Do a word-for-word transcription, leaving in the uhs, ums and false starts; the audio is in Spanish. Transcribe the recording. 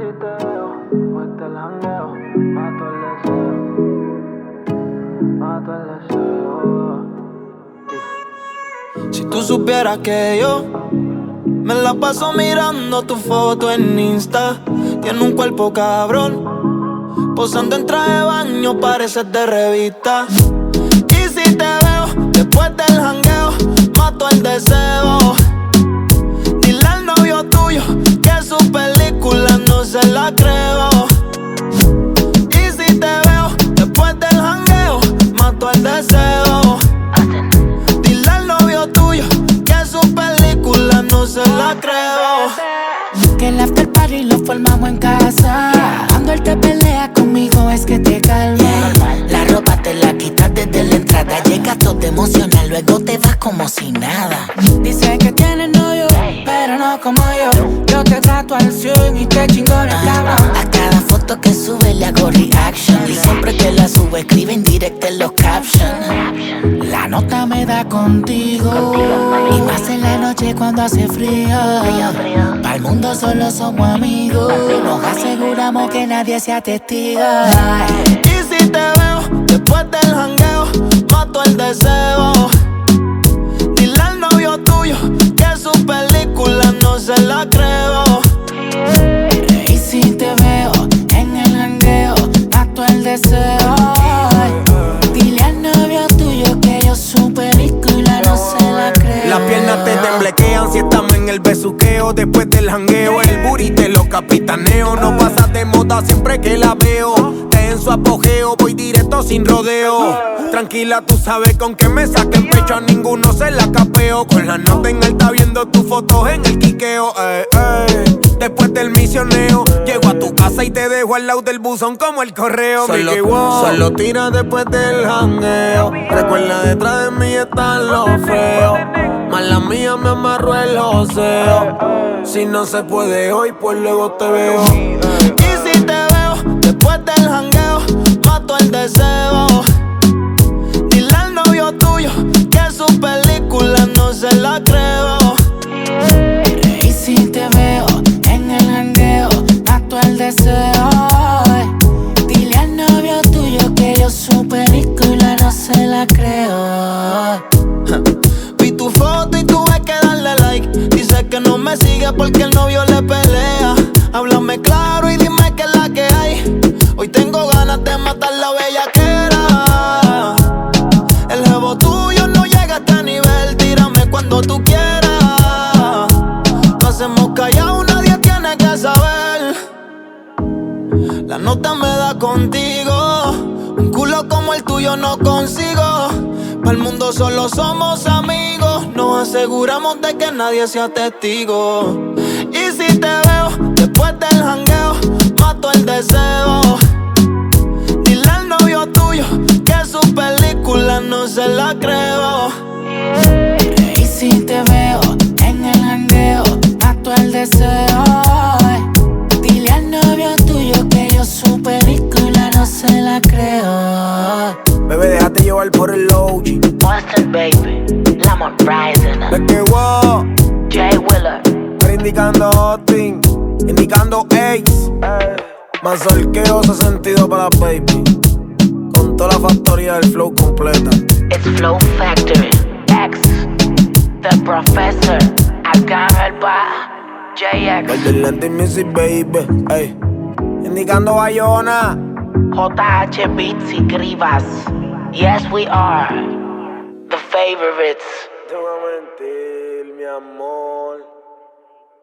si te veo, fuerte el jangueo, mato el deseo, mato el deseo. Si tú supieras que yo me la paso mirando tu foto en Insta, tiene un cuerpo cabrón, posando en traje de baño, pareces de revista. Y si te veo después del jangueo, mato el deseo. Dile al novio tuyo que su película no se la creo. Y si te veo después del jangueo, mato el deseo. Dile al novio tuyo que su película no se la creo. Que el after party lo formamos en casa. Cuando él te pelea conmigo es que te calma. La ropa te la quitas desde la entrada. Llegas todo emocional, luego te vas como si nada. Dice que tienes novio, pero no como yo. Yo te trato al cien y te chingo en el cabrón. A cada foto que sube le hago reaction. Y siempre que la subo escribe en directo en los captions. La nota me da contigo, y más en la noche cuando hace frío. Para el mundo solo somos amigos, nos aseguramos que nadie sea testigo. Y si te veo después del jangueo, mato el deseo. Dile al novio tuyo que su película no se la creo. Y si te veo en el jangueo, mato el deseo. Dile al novio tuyo que yo su película no se la creo. Las piernas te temblequean si estamos en el besuqueo. Después del jangueo, el booty te lo capitaneo. No pasa de moda siempre que la veo. Te en su apogeo, voy directo sin rodeo. Tranquila, tú sabes con que me saquen pecho, a ninguno se la capeo. Con la nota en alta viendo tus fotos en el quiqueo. Eh, eh. Después del misioneo, llego a tu casa y te dejo al lado del buzón como el correo. Solo, solo tira después del jangueo. Recuerda, detrás de mí están los feos. Mala mía, me amarro el joseo. Si no se puede hoy, pues luego te veo. Y si te veo después del jangueo, mato el deseo. Dile al novio tuyo que su película no se la creo. Y si te veo en el jangueo, mato el deseo. Dile al novio tuyo que yo su película no se la creo. Vi tu foto y tuve que darle like. Dice que no me sigue porque el novio le pelea. Háblame claro y dime qué es la que hay. Hoy tengo ganas de matar la bellaquera. El jevo tuyo no llega a este nivel. Tírame cuando tú quieras. Pasemos callados, nadie tiene que saber. La nota me da contigo. Un culo como el tuyo no consigo. Para el mundo solo somos amigos. Nos aseguramos de que nadie sea testigo. Y si te veo después del jangueo, mato el deseo. Dile al novio tuyo que su película no se la creo. Y si te veo en el jangueo, mato el deseo. Dile al novio tuyo que yo su película no se la creo. Bebé, déjate llevar por el O G. Boston, baby, Lamont Rising. Es que wow, Jay Willer. pero indicando Austin, indicando Ace. Más solqueo se sentido para la baby. Con toda la factoría del flow completa. It's Flow Factory. X, The Professor. Acá el ba, J X. El del lente y Missy baby. Ey. Indicando Bayona. J H Beats y Grivas. Yes, we are the favorites. Te voy a mentir, mi amor.